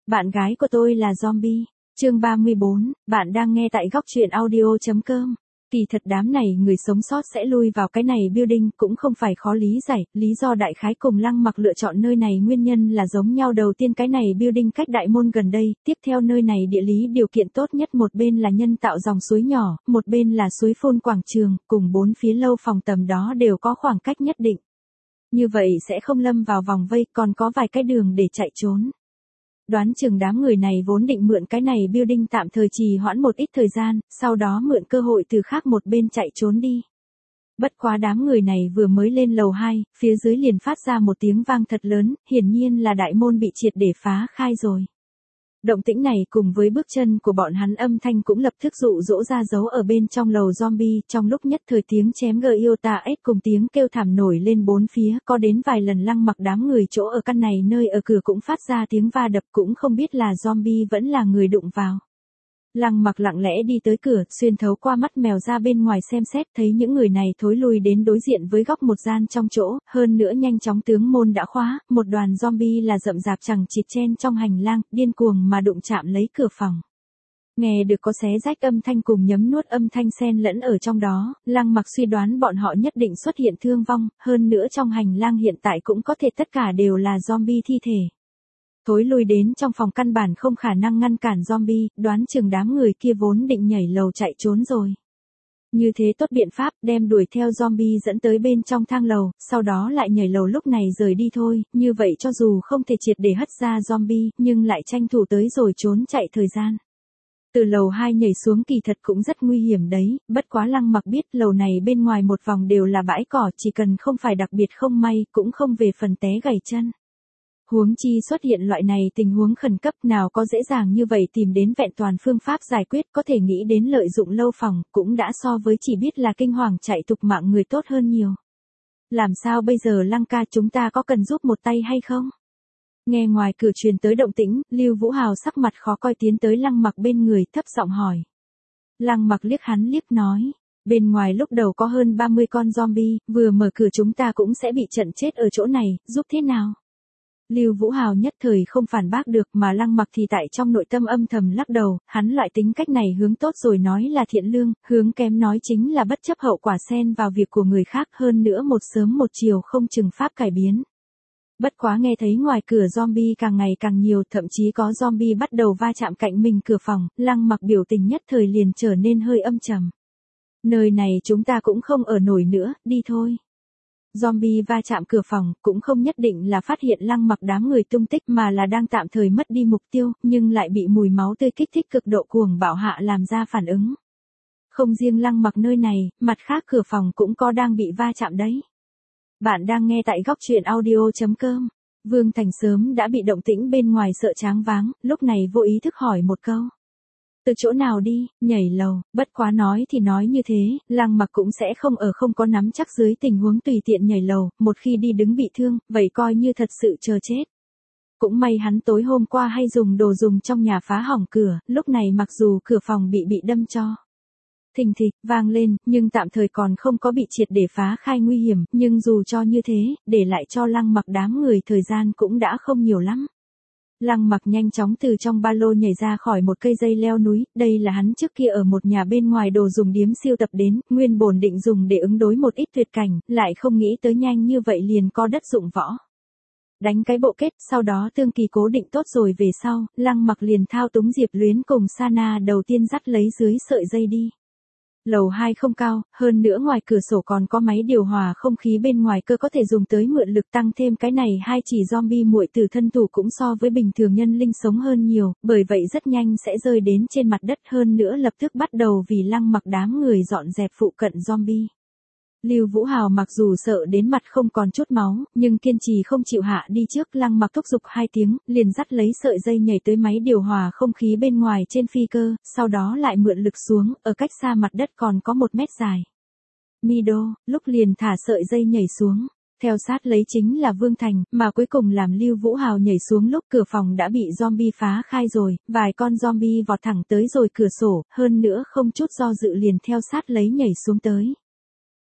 Bạn gái của tôi là zombie. Chương 34, bạn đang nghe tại góc truyện audio.com. Kỳ thật đám này người sống sót sẽ lui vào cái này building cũng không phải khó lý giải, lý do đại khái cùng Lăng Mặc lựa chọn nơi này nguyên nhân là giống nhau. Đầu tiên cái này building cách đại môn gần đây, tiếp theo nơi này địa lý điều kiện tốt nhất, một bên là nhân tạo dòng suối nhỏ, một bên là suối phun quảng trường, cùng bốn phía lâu phòng tầm đó đều có khoảng cách nhất định. Như vậy sẽ không lâm vào vòng vây, còn có vài cái đường để chạy trốn. Đoán chừng đám người này vốn định mượn cái này building tạm thời trì hoãn một ít thời gian, sau đó mượn cơ hội từ khác một bên chạy trốn đi. Bất quá đám người này vừa mới lên lầu 2, phía dưới liền phát ra một tiếng vang thật lớn, hiển nhiên là đại môn bị triệt để phá khai rồi. Động tĩnh này cùng với bước chân của bọn hắn âm thanh cũng lập tức dụ dỗ ra dấu ở bên trong lầu zombie, trong lúc nhất thời tiếng chém GIOTA-S cùng tiếng kêu thảm nổi lên bốn phía, có đến vài lần Lăng Mặc đám người chỗ ở căn này nơi ở cửa cũng phát ra tiếng va đập, cũng không biết là zombie vẫn là người đụng vào. Lăng Mặc lặng lẽ đi tới cửa, xuyên thấu qua mắt mèo ra bên ngoài xem xét, thấy những người này thối lui đến đối diện với góc một gian trong chỗ, hơn nữa nhanh chóng tướng môn đã khóa, một đoàn zombie là rậm rạp chằng chịt chen trong hành lang, điên cuồng mà đụng chạm lấy cửa phòng. Nghe được có xé rách âm thanh cùng nhấm nuốt âm thanh xen lẫn ở trong đó, Lăng Mặc suy đoán bọn họ nhất định xuất hiện thương vong, hơn nữa trong hành lang hiện tại cũng có thể tất cả đều là zombie thi thể. Thối lui đến trong phòng căn bản không khả năng ngăn cản zombie, đoán chừng đám người kia vốn định nhảy lầu chạy trốn rồi. Như thế tốt biện pháp, đem đuổi theo zombie dẫn tới bên trong thang lầu, sau đó lại nhảy lầu lúc này rời đi thôi, như vậy cho dù không thể triệt để hất ra zombie, nhưng lại tranh thủ tới rồi trốn chạy thời gian. Từ lầu 2 nhảy xuống kỳ thật cũng rất nguy hiểm đấy, bất quá Lăng Mặc biết lầu này bên ngoài một vòng đều là bãi cỏ, chỉ cần không phải đặc biệt không may, cũng không về phần té gãy chân. Huống chi xuất hiện loại này tình huống khẩn cấp, nào có dễ dàng như vậy tìm đến vẹn toàn phương pháp giải quyết, có thể nghĩ đến lợi dụng lâu phòng, cũng đã so với chỉ biết là kinh hoàng chạy tục mạng người tốt hơn nhiều. Làm sao bây giờ Lăng ca, chúng ta có cần giúp một tay hay không? Nghe ngoài cửa truyền tới động tĩnh, Lưu Vũ Hào sắc mặt khó coi tiến tới Lăng Mặc bên người, thấp giọng hỏi. Lăng Mặc liếc hắn liếc nói. Bên ngoài lúc đầu có hơn 30 con zombie, vừa mở cửa chúng ta cũng sẽ bị trận chết ở chỗ này, giúp thế nào? Lưu Vũ Hào nhất thời không phản bác được, mà Lăng Mặc thì tại trong nội tâm âm thầm lắc đầu, hắn loại tính cách này hướng tốt rồi nói là thiện lương, hướng kém nói chính là bất chấp hậu quả xen vào việc của người khác, hơn nữa một sớm một chiều không chừng pháp cải biến. Bất quá nghe thấy ngoài cửa zombie càng ngày càng nhiều, thậm chí có zombie bắt đầu va chạm cạnh mình cửa phòng, Lăng Mặc biểu tình nhất thời liền trở nên hơi âm trầm. Nơi này chúng ta cũng không ở nổi nữa, đi thôi. Zombie va chạm cửa phòng, cũng không nhất định là phát hiện Lăng Mặc đám người tung tích mà là đang tạm thời mất đi mục tiêu, nhưng lại bị mùi máu tươi kích thích cực độ cuồng bạo hạ làm ra phản ứng. Không riêng Lăng Mặc nơi này, mặt khác cửa phòng cũng có đang bị va chạm đấy. Bạn đang nghe tại góc truyện audio.com. Vương Thành sớm đã bị động tĩnh bên ngoài sợ choáng váng, lúc này vô ý thức hỏi một câu. Từ chỗ nào đi, nhảy lầu, bất quá nói thì nói như thế, Lăng Mặc cũng sẽ không ở không có nắm chắc dưới tình huống tùy tiện nhảy lầu, một khi đi đứng bị thương, vậy coi như thật sự chờ chết. Cũng may hắn tối hôm qua hay dùng đồ dùng trong nhà phá hỏng cửa, lúc này mặc dù cửa phòng bị đâm cho thình thịch vang lên, nhưng tạm thời còn không có bị triệt để phá khai nguy hiểm, nhưng dù cho như thế, để lại cho Lăng Mặc đám người thời gian cũng đã không nhiều lắm. Lăng Mặc nhanh chóng từ trong ba lô nhảy ra khỏi một cây dây leo núi, đây là hắn trước kia ở một nhà bên ngoài đồ dùng điếm siêu tập đến, nguyên bổn định dùng để ứng đối một ít tuyệt cảnh, lại không nghĩ tới nhanh như vậy liền có đất dụng võ. Đánh cái bộ kết, sau đó tương kỳ cố định tốt rồi về sau, Lăng Mặc liền thao túng Diệp Luyến cùng Sana đầu tiên dắt lấy dưới sợi dây đi. Lầu 2 không cao, hơn nữa ngoài cửa sổ còn có máy điều hòa không khí bên ngoài cơ có thể dùng tới mượn lực, tăng thêm cái này hai chỉ zombie muội tử thân thủ cũng so với bình thường nhân linh sống hơn nhiều, bởi vậy rất nhanh sẽ rơi đến trên mặt đất, hơn nữa lập tức bắt đầu vì Lăng Mặc đám người dọn dẹp phụ cận zombie. Lưu Vũ Hào mặc dù sợ đến mặt không còn chút máu, nhưng kiên trì không chịu hạ đi trước, Lăng Mặc thúc giục 2 tiếng, liền dắt lấy sợi dây nhảy tới máy điều hòa không khí bên ngoài trên phi cơ, sau đó lại mượn lực xuống, ở cách xa mặt đất còn có 1 mét dài. Mido, lúc liền thả sợi dây nhảy xuống. Theo sát lấy chính là Vương Thành, mà cuối cùng làm Lưu Vũ Hào nhảy xuống lúc cửa phòng đã bị zombie phá khai rồi, vài con zombie vọt thẳng tới rồi cửa sổ, hơn nữa không chút do dự liền theo sát lấy nhảy xuống tới.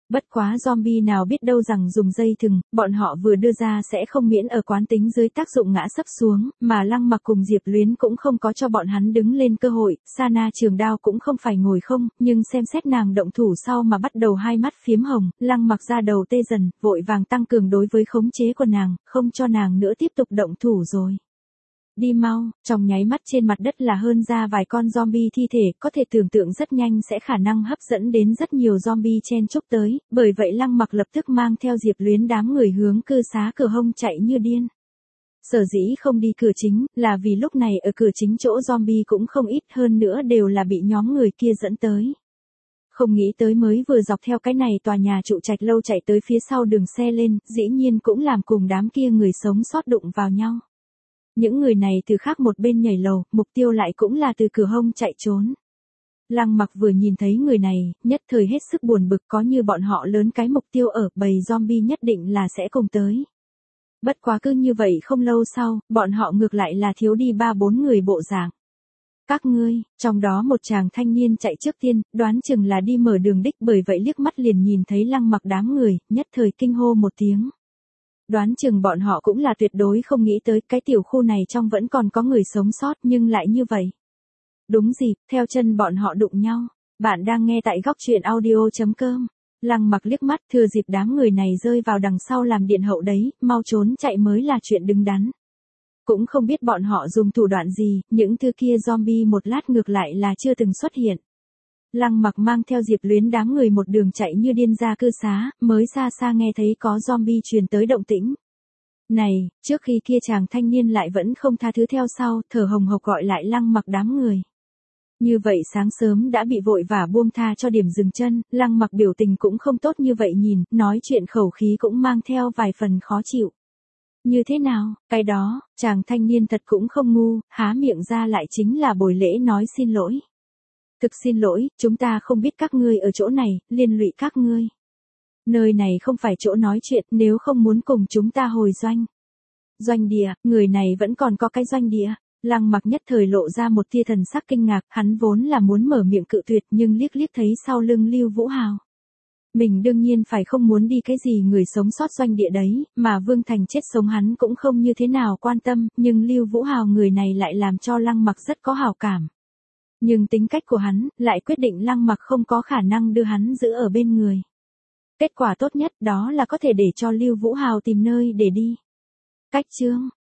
Bất quá zombie nào biết đâu rằng dùng dây thừng, bọn họ vừa đưa ra sẽ không miễn ở quán tính dưới tác dụng ngã sấp xuống, mà Lăng Mặc cùng Diệp Luyến cũng không có cho bọn hắn đứng lên cơ hội, Sana trường đao cũng không phải ngồi không, nhưng xem xét nàng động thủ sau mà bắt đầu hai mắt phiếm hồng, Lăng Mặc ra đầu tê dần, vội vàng tăng cường đối với khống chế của nàng, không cho nàng nữa tiếp tục động thủ rồi. Đi mau, trong nháy mắt trên mặt đất là hơn ra vài con zombie thi thể, có thể tưởng tượng rất nhanh sẽ khả năng hấp dẫn đến rất nhiều zombie chen chúc tới, bởi vậy Lăng Mặc lập tức mang theo Diệp Luyến đám người hướng cư xá cửa hông chạy như điên. Sở dĩ không đi cửa chính, là vì lúc này ở cửa chính chỗ zombie cũng không ít hơn nữa đều là bị nhóm người kia dẫn tới. Không nghĩ tới mới vừa dọc theo cái này tòa nhà trụ trạch lâu chạy tới phía sau đường xe lên, dĩ nhiên cũng làm cùng đám kia người sống sót đụng vào nhau. Những người này từ khác một bên nhảy lầu, mục tiêu lại cũng là từ cửa hông chạy trốn. Lăng Mặc vừa nhìn thấy người này, nhất thời hết sức buồn bực, có như bọn họ lớn cái mục tiêu ở, bầy zombie nhất định là sẽ cùng tới. Bất quá cứ như vậy không lâu sau, bọn họ ngược lại là thiếu đi 3-4 người bộ dạng. Các ngươi, trong đó một chàng thanh niên chạy trước tiên, đoán chừng là đi mở đường đích, bởi vậy liếc mắt liền nhìn thấy Lăng Mặc đám người, nhất thời kinh hô một tiếng. Đoán chừng bọn họ cũng là tuyệt đối không nghĩ tới cái tiểu khu này trong vẫn còn có người sống sót nhưng lại như vậy. Đúng dịp, theo chân bọn họ đụng nhau. Bạn đang nghe tại góc truyện audio.com. Lăng Mặc liếc mắt, thừa dịp đám người này rơi vào đằng sau làm điện hậu đấy, mau trốn chạy mới là chuyện đứng đắn. Cũng không biết bọn họ dùng thủ đoạn gì, những thứ kia zombie một lát ngược lại là chưa từng xuất hiện. Lăng Mặc mang theo Diệp Luyến đám người một đường chạy như điên ra cư xá, mới xa xa nghe thấy có zombie truyền tới động tĩnh. Này, trước khi kia chàng thanh niên lại vẫn không tha thứ theo sau, thở hồng hộc gọi lại Lăng Mặc đám người. Như vậy sáng sớm đã bị vội vả buông tha cho điểm dừng chân, Lăng Mặc biểu tình cũng không tốt như vậy nhìn, nói chuyện khẩu khí cũng mang theo vài phần khó chịu. Như thế nào, cái đó, chàng thanh niên thật cũng không ngu, há miệng ra lại chính là bồi lễ nói xin lỗi. Thực xin lỗi, chúng ta không biết các ngươi ở chỗ này, liên lụy các ngươi. Nơi này không phải chỗ nói chuyện, nếu không muốn cùng chúng ta hồi doanh. Doanh địa, người này vẫn còn có cái doanh địa. Lăng Mặc nhất thời lộ ra một tia thần sắc kinh ngạc, hắn vốn là muốn mở miệng cự tuyệt nhưng liếc liếc thấy sau lưng Lưu Vũ Hào. Mình đương nhiên phải không muốn đi cái gì người sống sót doanh địa đấy, mà Vương Thành chết sống hắn cũng không như thế nào quan tâm, nhưng Lưu Vũ Hào người này lại làm cho Lăng Mặc rất có hảo cảm. Nhưng tính cách của hắn, lại quyết định Lăng Mặc không có khả năng đưa hắn giữ ở bên người. Kết quả tốt nhất đó là có thể để cho Lưu Vũ Hào tìm nơi để đi. Cách chương,